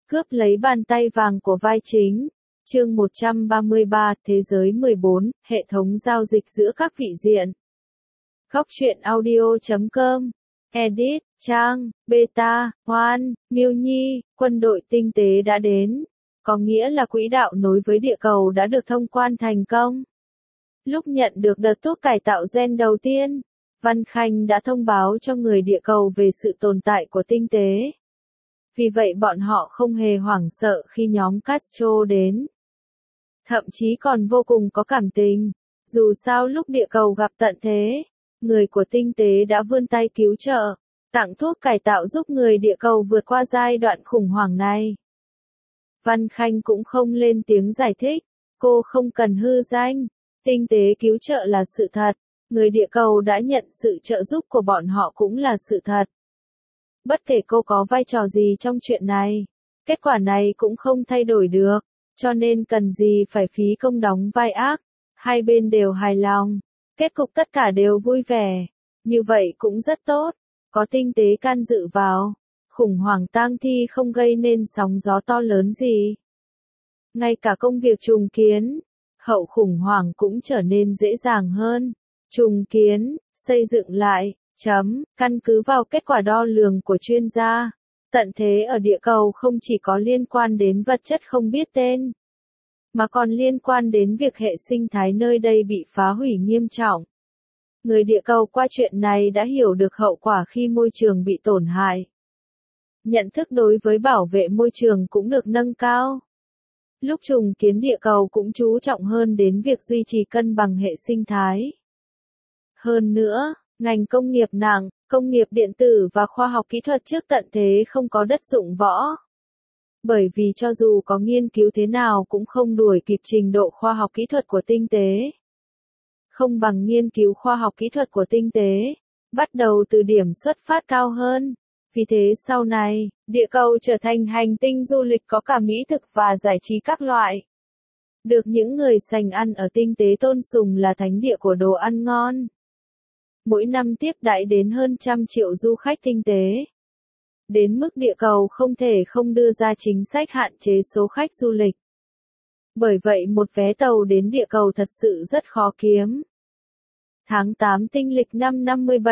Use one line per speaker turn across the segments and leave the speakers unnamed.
Cướp lấy bàn tay vàng của vai chính. Chương 133, Thế giới 14, hệ thống giao dịch giữa các vị diện. Góc truyện audio.com. Edit, Trang, Beta, Hoan, Miêu Nhi, quân đội tinh tế đã đến. Có nghĩa là quỹ đạo nối với địa cầu đã được thông quan thành công. Lúc nhận được đợt thuốc cải tạo gen đầu tiên, Văn Khanh đã thông báo cho người địa cầu về sự tồn tại của tinh tế. Vì vậy bọn họ không hề hoảng sợ khi nhóm Castro đến. Thậm chí còn vô cùng có cảm tình. Dù sao lúc địa cầu gặp tận thế, người của tinh tế đã vươn tay cứu trợ, tặng thuốc cải tạo giúp người địa cầu vượt qua giai đoạn khủng hoảng này. Văn Khanh cũng không lên tiếng giải thích, cô không cần hư danh, tinh tế cứu trợ là sự thật, người địa cầu đã nhận sự trợ giúp của bọn họ cũng là sự thật. Bất kể cô có vai trò gì trong chuyện này, kết quả này cũng không thay đổi được, cho nên cần gì phải phí công đóng vai ác, hai bên đều hài lòng, kết cục tất cả đều vui vẻ, như vậy cũng rất tốt, có tinh tế can dự vào, khủng hoảng tang thi không gây nên sóng gió to lớn gì. Ngay cả công việc trùng kiến, hậu khủng hoảng cũng trở nên dễ dàng hơn, trùng kiến, xây dựng lại. Căn cứ vào kết quả đo lường của chuyên gia, tận thế ở địa cầu không chỉ có liên quan đến vật chất không biết tên, mà còn liên quan đến việc hệ sinh thái nơi đây bị phá hủy nghiêm trọng. Người địa cầu qua chuyện này đã hiểu được hậu quả khi môi trường bị tổn hại. Nhận thức đối với bảo vệ môi trường cũng được nâng cao. Lúc trùng kiến địa cầu cũng chú trọng hơn đến việc duy trì cân bằng hệ sinh thái. Hơn nữa, ngành công nghiệp nặng, công nghiệp điện tử và khoa học kỹ thuật trước tận thế không có đất dụng võ. Bởi vì cho dù có nghiên cứu thế nào cũng không đuổi kịp trình độ khoa học kỹ thuật của tinh tế. Không bằng nghiên cứu khoa học kỹ thuật của tinh tế, bắt đầu từ điểm xuất phát cao hơn. Vì thế sau này, địa cầu trở thành hành tinh du lịch có cả mỹ thực và giải trí các loại. Được những người sành ăn ở tinh tế tôn sùng là thánh địa của đồ ăn ngon. Mỗi năm tiếp đãi đến hơn 100 triệu du khách tinh tế. Đến mức địa cầu không thể không đưa ra chính sách hạn chế số khách du lịch. Bởi vậy một vé tàu đến địa cầu thật sự rất khó kiếm. Tháng 8 tinh lịch năm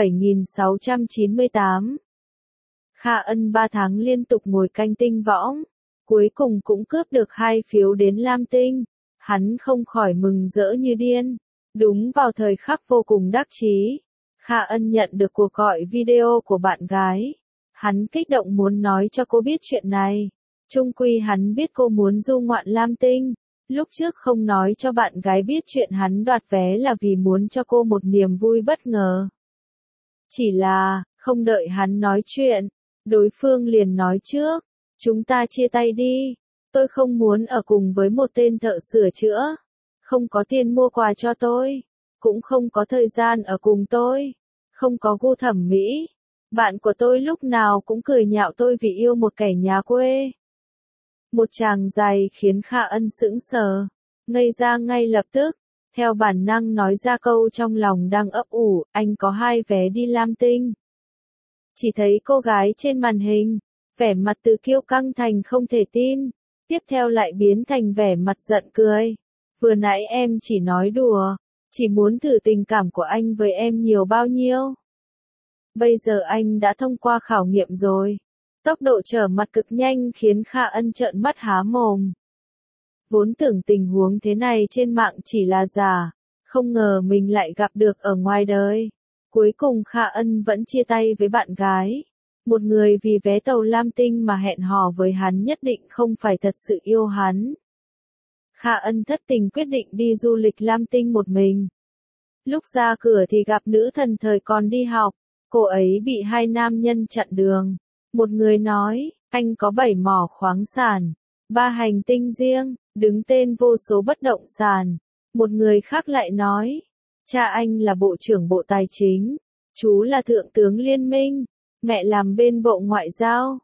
57.698. Kha Ân 3 tháng liên tục ngồi canh tinh võng, cuối cùng cũng cướp được 2 phiếu đến Lam Tinh. Hắn không khỏi mừng rỡ như điên. Đúng vào thời khắc vô cùng đắc chí, Kha Ân nhận được cuộc gọi video của bạn gái. Hắn kích động muốn nói cho cô biết chuyện này. Chung quy hắn biết cô muốn du ngoạn Lam Tinh. Lúc trước không nói cho bạn gái biết chuyện hắn đoạt vé là vì muốn cho cô một niềm vui bất ngờ. Chỉ là, không đợi hắn nói chuyện, đối phương liền nói trước. Chúng ta chia tay đi. Tôi không muốn ở cùng với một tên thợ sửa chữa. Không có tiền mua quà cho tôi. Cũng không có thời gian ở cùng tôi. Không có gu thẩm mỹ. Bạn của tôi lúc nào cũng cười nhạo tôi vì yêu một kẻ nhà quê. Một tràng dài khiến Kha Ân sững sờ, ngây ra ngay lập tức, theo bản năng nói ra câu trong lòng đang ấp ủ, anh có 2 vé đi Lam Tinh. Chỉ thấy cô gái trên màn hình, vẻ mặt từ kiêu căng thành không thể tin, tiếp theo lại biến thành vẻ mặt giận cười. Vừa nãy em chỉ nói đùa, chỉ muốn thử tình cảm của anh với em nhiều bao nhiêu. Bây giờ anh đã thông qua khảo nghiệm rồi. Tốc độ trở mặt cực nhanh khiến Kha Ân trợn mắt há mồm. Vốn tưởng tình huống thế này trên mạng chỉ là giả, không ngờ mình lại gặp được ở ngoài đời. Cuối cùng Kha Ân vẫn chia tay với bạn gái. Một người vì vé tàu Lam Tinh mà hẹn hò với hắn nhất định không phải thật sự yêu hắn. Kha Ân thất tình quyết định đi du lịch Lam Tinh một mình. Lúc ra cửa thì gặp nữ thần thời còn đi học. Cô ấy bị 2 nam nhân chặn đường. Một người nói, anh có 7 mỏ khoáng sản, 3 hành tinh riêng, đứng tên vô số bất động sản. Một người khác lại nói, cha anh là bộ trưởng bộ tài chính, chú là thượng tướng liên minh, mẹ làm bên bộ ngoại giao.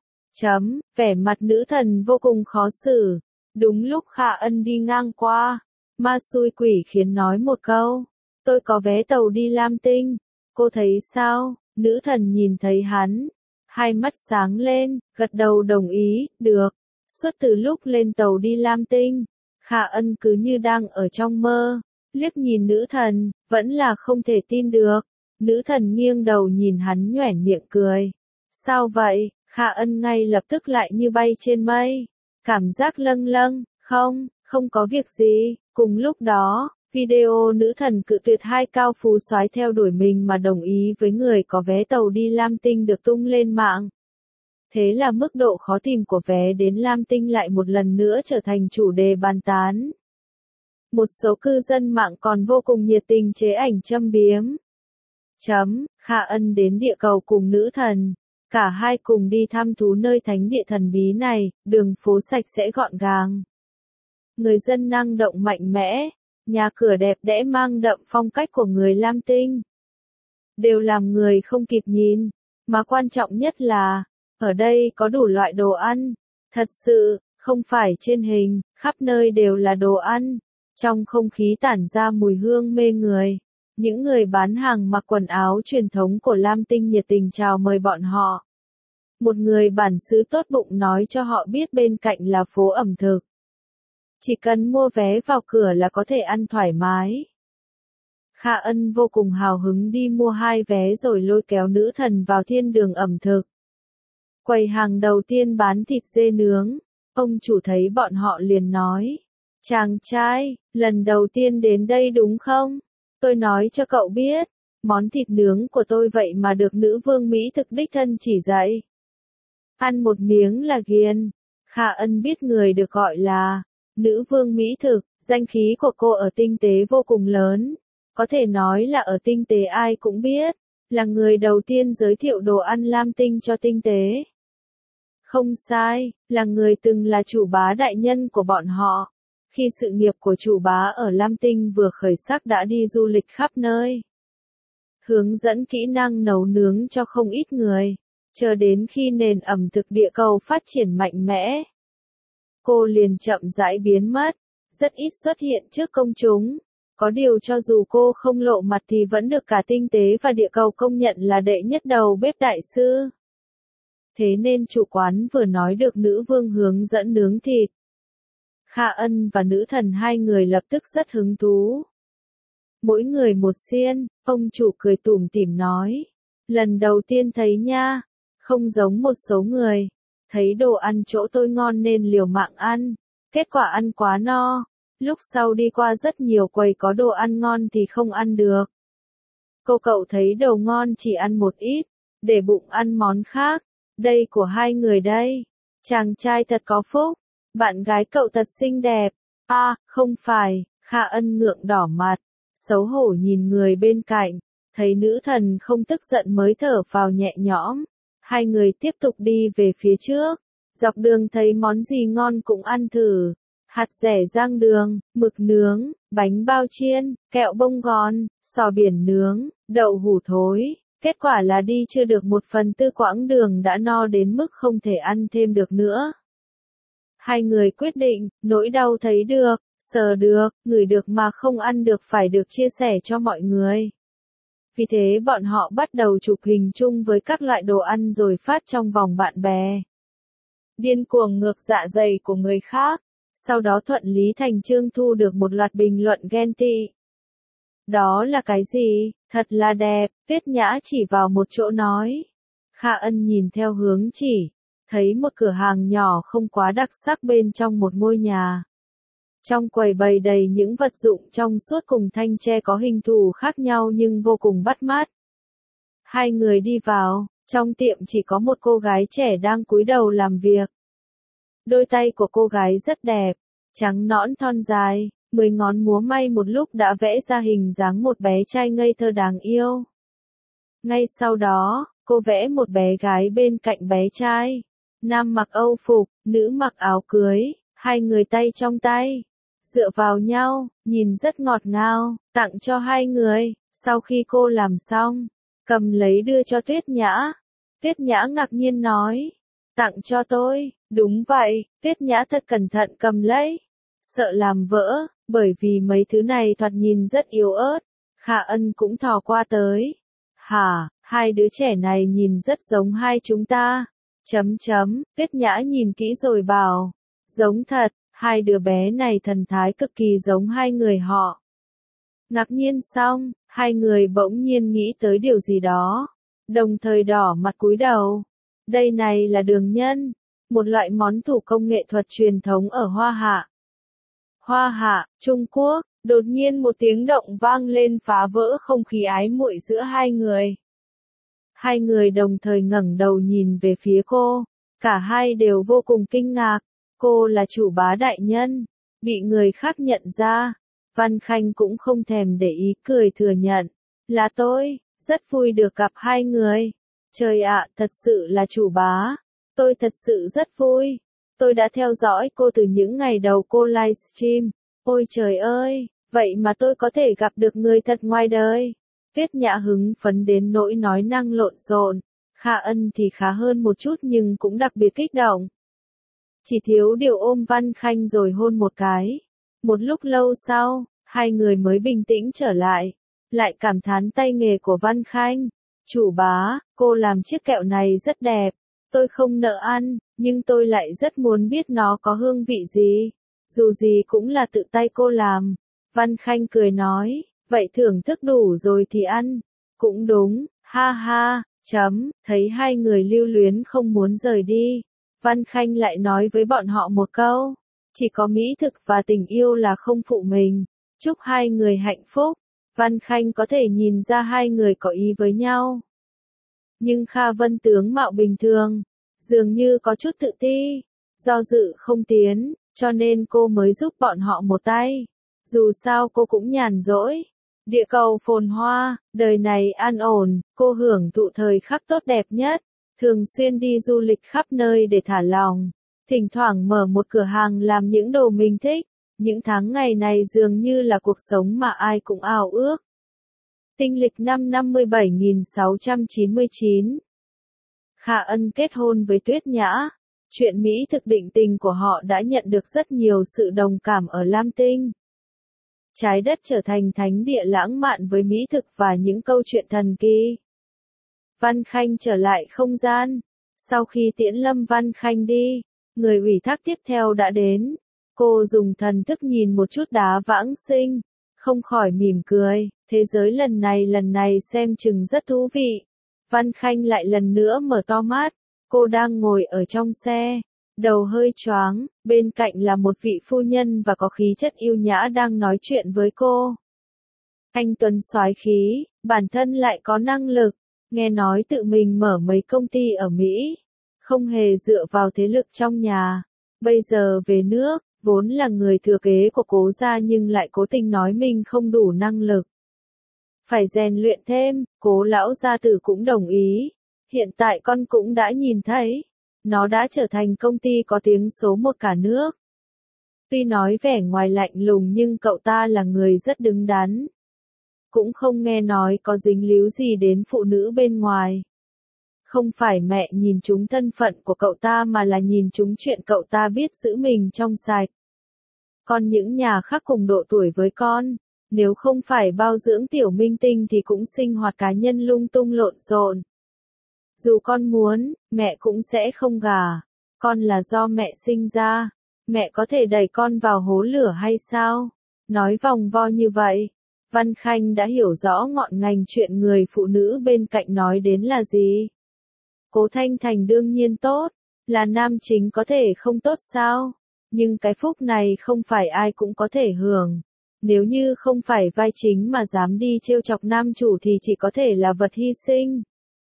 Vẻ mặt nữ thần vô cùng khó xử. Đúng lúc Kha Ân đi ngang qua, ma xui quỷ khiến nói một câu, tôi có vé tàu đi Lam Tinh, cô thấy sao? Nữ thần nhìn thấy hắn, hai mắt sáng lên, gật đầu đồng ý, được. Suốt từ lúc lên tàu đi Lam Tinh, Khả Ân cứ như đang ở trong mơ, liếc nhìn nữ thần, vẫn là không thể tin được. Nữ thần nghiêng đầu nhìn hắn nhoẻn miệng cười. Sao vậy? Khả Ân ngay lập tức lại như bay trên mây. Cảm giác lâng lâng, không có việc gì. Cùng lúc đó, video nữ thần cự tuyệt hai cao phú soái theo đuổi mình mà đồng ý với người có vé tàu đi Lam Tinh được tung lên mạng. Thế là mức độ khó tìm của vé đến Lam Tinh lại một lần nữa trở thành chủ đề bàn tán. Một số cư dân mạng còn vô cùng nhiệt tình chế ảnh châm biếm. Khả Ân đến địa cầu cùng nữ thần. Cả hai cùng đi thăm thú nơi thánh địa thần bí này, đường phố sạch sẽ gọn gàng. Người dân năng động mạnh mẽ, nhà cửa đẹp đẽ mang đậm phong cách của người Lam Tinh. Đều làm người không kịp nhìn, mà quan trọng nhất là, ở đây có đủ loại đồ ăn. Thật sự, không phải trên hình, khắp nơi đều là đồ ăn. Trong không khí tản ra mùi hương mê người. Những người bán hàng mặc quần áo truyền thống của Lam Tinh nhiệt tình chào mời bọn họ. Một người bản xứ tốt bụng nói cho họ biết bên cạnh là phố ẩm thực. Chỉ cần mua vé vào cửa là có thể ăn thoải mái. Khả Ân vô cùng hào hứng đi mua 2 vé rồi lôi kéo nữ thần vào thiên đường ẩm thực. Quầy hàng đầu tiên bán thịt dê nướng. Ông chủ thấy bọn họ liền nói. Chàng trai, lần đầu tiên đến đây đúng không? Tôi nói cho cậu biết, món thịt nướng của tôi vậy mà được nữ vương Mỹ thực đích thân chỉ dạy. Ăn một miếng là ghiền. Khả Ân biết người được gọi là nữ vương Mỹ thực, danh khí của cô ở tinh tế vô cùng lớn. Có thể nói là ở tinh tế ai cũng biết, là người đầu tiên giới thiệu đồ ăn Lam Tinh cho tinh tế. Không sai, là người từng là chủ bá đại nhân của bọn họ. Khi sự nghiệp của chủ bá ở Lam Tinh vừa khởi sắc đã đi du lịch khắp nơi. Hướng dẫn kỹ năng nấu nướng cho không ít người, chờ đến khi nền ẩm thực địa cầu phát triển mạnh mẽ. Cô liền chậm rãi biến mất, rất ít xuất hiện trước công chúng. Có điều cho dù cô không lộ mặt thì vẫn được cả tinh tế và địa cầu công nhận là đệ nhất đầu bếp đại sư. Thế nên chủ quán vừa nói được nữ vương hướng dẫn nướng thịt. Khả Ân và nữ thần hai người lập tức rất hứng thú. Mỗi người một xiên, ông chủ cười tủm tỉm nói. Lần đầu tiên thấy nha, không giống một số người. Thấy đồ ăn chỗ tôi ngon nên liều mạng ăn. Kết quả ăn quá no. Lúc sau đi qua rất nhiều quầy có đồ ăn ngon thì không ăn được. Cậu thấy đồ ngon chỉ ăn một ít, để bụng ăn món khác. Đây của hai người đây. Chàng trai thật có phúc. Bạn gái cậu thật xinh đẹp. Không phải. Khả Ân ngượng đỏ mặt, xấu hổ nhìn người bên cạnh. Thấy nữ thần không tức giận mới thở phào nhẹ nhõm. Hai người tiếp tục đi về phía trước. Dọc đường thấy món gì ngon cũng ăn thử. Hạt dẻ rang đường, mực nướng, bánh bao chiên, kẹo bông gòn, sò biển nướng, đậu hủ thối. Kết quả là đi chưa được 1/4 quãng đường đã no đến mức không thể ăn thêm được nữa. Hai người quyết định, nỗi đau thấy được, sờ được, ngửi được mà không ăn được phải được chia sẻ cho mọi người. Vì thế bọn họ bắt đầu chụp hình chung với các loại đồ ăn rồi phát trong vòng bạn bè. Điên cuồng ngược dạ dày của người khác. Sau đó thuận lý thành chương thu được một loạt bình luận ghen tị. Đó là cái gì? Thật là đẹp, Tuyết Nhã chỉ vào một chỗ nói. Khả Ân nhìn theo hướng chỉ, thấy một cửa hàng nhỏ không quá đặc sắc bên trong một ngôi nhà. Trong quầy bày đầy những vật dụng trong suốt cùng thanh tre có hình thù khác nhau nhưng vô cùng bắt mắt. Hai người đi vào, trong tiệm chỉ có một cô gái trẻ đang cúi đầu làm việc. Đôi tay của cô gái rất đẹp, trắng nõn thon dài, 10 ngón múa may một lúc đã vẽ ra hình dáng một bé trai ngây thơ đáng yêu. Ngay sau đó, cô vẽ một bé gái bên cạnh bé trai. Nam mặc Âu phục, nữ mặc áo cưới, hai người tay trong tay, dựa vào nhau, nhìn rất ngọt ngào, tặng cho hai người. Sau khi cô làm xong, cầm lấy đưa cho Tuyết Nhã. Tuyết Nhã ngạc nhiên nói, tặng cho tôi. Đúng vậy, Tuyết Nhã thật cẩn thận cầm lấy. Sợ làm vỡ, bởi vì mấy thứ này thoạt nhìn rất yếu ớt. Khả Ân cũng thò qua tới. Hả, hai đứa trẻ này nhìn rất giống hai chúng ta. Tuyết Nhã nhìn kỹ rồi bảo, Giống thật, hai đứa bé này thần thái cực kỳ giống hai người họ. Ngạc nhiên xong, hai người bỗng nhiên nghĩ tới điều gì đó, đồng thời đỏ mặt cúi đầu. Đây này là đường nhân, một loại món thủ công nghệ thuật truyền thống ở Hoa Hạ. Hoa Hạ, Trung Quốc, đột nhiên một tiếng động vang lên phá vỡ không khí ái muội giữa hai người. Hai người đồng thời ngẩng đầu nhìn về phía cô, cả hai đều vô cùng kinh ngạc, cô là chủ bá đại nhân, bị người khác nhận ra. Văn Khanh cũng không thèm để ý cười thừa nhận, là tôi, rất vui được gặp hai người. Trời ạ, thật sự là chủ bá, tôi thật sự rất vui. Tôi đã theo dõi cô từ những ngày đầu cô livestream. Ôi trời ơi, vậy mà tôi có thể gặp được người thật ngoài đời. Tuyết Nhã hứng phấn đến nỗi nói năng lộn xộn. Kha Ân thì khá hơn một chút nhưng cũng đặc biệt kích động. Chỉ thiếu điều ôm Văn Khanh rồi hôn một cái. Một lúc lâu sau, hai người mới bình tĩnh trở lại cảm thán tay nghề của Văn Khanh. Chủ bá, cô làm chiếc kẹo này rất đẹp. Tôi không nỡ ăn, nhưng tôi lại rất muốn biết nó có hương vị gì. Dù gì cũng là tự tay cô làm. Văn Khanh cười nói, vậy thưởng thức đủ rồi thì ăn. Cũng đúng, ha ha, thấy hai người lưu luyến không muốn rời đi. Văn Khanh lại nói với bọn họ một câu, chỉ có mỹ thực và tình yêu là không phụ mình. Chúc hai người hạnh phúc. Văn Khanh có thể nhìn ra hai người có ý với nhau. Nhưng Kha Vân tướng mạo bình thường, dường như có chút tự ti, do dự không tiến, cho nên cô mới giúp bọn họ một tay. Dù sao cô cũng nhàn rỗi. Địa cầu phồn hoa, đời này an ổn, cô hưởng thụ thời khắc tốt đẹp nhất, thường xuyên đi du lịch khắp nơi để thả lòng, thỉnh thoảng mở một cửa hàng làm những đồ mình thích. Những tháng ngày này dường như là cuộc sống mà ai cũng ao ước. Tinh lịch năm 57.699. Kha Ân kết hôn với Tuyết Nhã. Chuyện mỹ thực định tình của họ đã nhận được rất nhiều sự đồng cảm ở Lam Tinh. Trái đất trở thành thánh địa lãng mạn với mỹ thực và những câu chuyện thần kỳ. Văn Khanh trở lại không gian. Sau khi tiễn Lâm Văn Khanh đi, người ủy thác tiếp theo đã đến. Cô dùng thần thức nhìn một chút đá vãng sinh, không khỏi mỉm cười, thế giới lần này xem chừng rất thú vị. Văn Khanh lại lần nữa mở to mắt, cô đang ngồi ở trong xe, đầu hơi choáng, bên cạnh là một vị phu nhân và có khí chất yêu nhã đang nói chuyện với cô. Anh tuấn soái khí, bản thân lại có năng lực, nghe nói tự mình mở mấy công ty ở Mỹ, không hề dựa vào thế lực trong nhà, bây giờ về nước. Vốn là người thừa kế của Cố gia nhưng lại cố tình nói mình không đủ năng lực. Phải rèn luyện thêm, Cố lão gia tử cũng đồng ý. Hiện tại con cũng đã nhìn thấy. Nó đã trở thành công ty có tiếng số một cả nước. Tuy nói vẻ ngoài lạnh lùng nhưng cậu ta là người rất đứng đắn. Cũng không nghe nói có dính líu gì đến phụ nữ bên ngoài. Không phải mẹ nhìn trúng thân phận của cậu ta mà là nhìn trúng chuyện cậu ta biết giữ mình trong sạch. Còn những nhà khác cùng độ tuổi với con, nếu không phải bao dưỡng tiểu minh tinh thì cũng sinh hoạt cá nhân lung tung lộn xộn. Dù con muốn, mẹ cũng sẽ không gả. Con là do mẹ sinh ra. Mẹ có thể đẩy con vào hố lửa hay sao? Nói vòng vo như vậy. Văn Khanh đã hiểu rõ ngọn ngành chuyện người phụ nữ bên cạnh nói đến là gì. Cố Thanh Thành đương nhiên tốt, là nam chính có thể không tốt sao? Nhưng cái phúc này không phải ai cũng có thể hưởng. Nếu như không phải vai chính mà dám đi trêu chọc nam chủ thì chỉ có thể là vật hy sinh.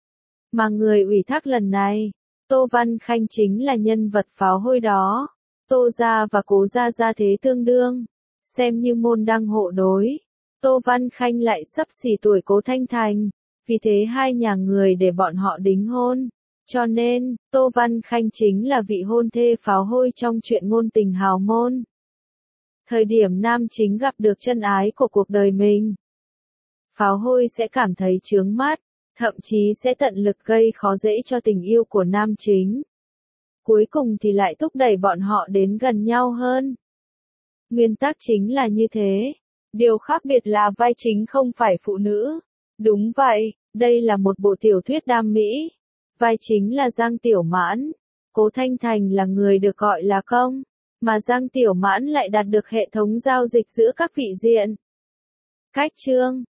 Mà người ủy thác lần này, Tô Văn Khanh chính là nhân vật pháo hôi đó. Tô gia và Cố gia gia thế tương đương, xem như môn đăng hộ đối. Tô Văn Khanh lại sắp xỉ tuổi Cố Thanh Thành, vì thế hai nhà người để bọn họ đính hôn. Cho nên, Tô Văn Khanh chính là vị hôn thê pháo hôi trong chuyện ngôn tình hào môn. Thời điểm nam chính gặp được chân ái của cuộc đời mình, pháo hôi sẽ cảm thấy chướng mắt, thậm chí sẽ tận lực gây khó dễ cho tình yêu của nam chính. Cuối cùng thì lại thúc đẩy bọn họ đến gần nhau hơn. Nguyên tắc chính là như thế. Điều khác biệt là vai chính không phải phụ nữ. Đúng vậy, đây là một bộ tiểu thuyết đam mỹ. Vai chính là Giang Tiểu Mãn. Cố Thanh Thành là người được gọi là công. mà Giang Tiểu Mãn lại đạt được hệ thống giao dịch giữa các vị diện. Cách chương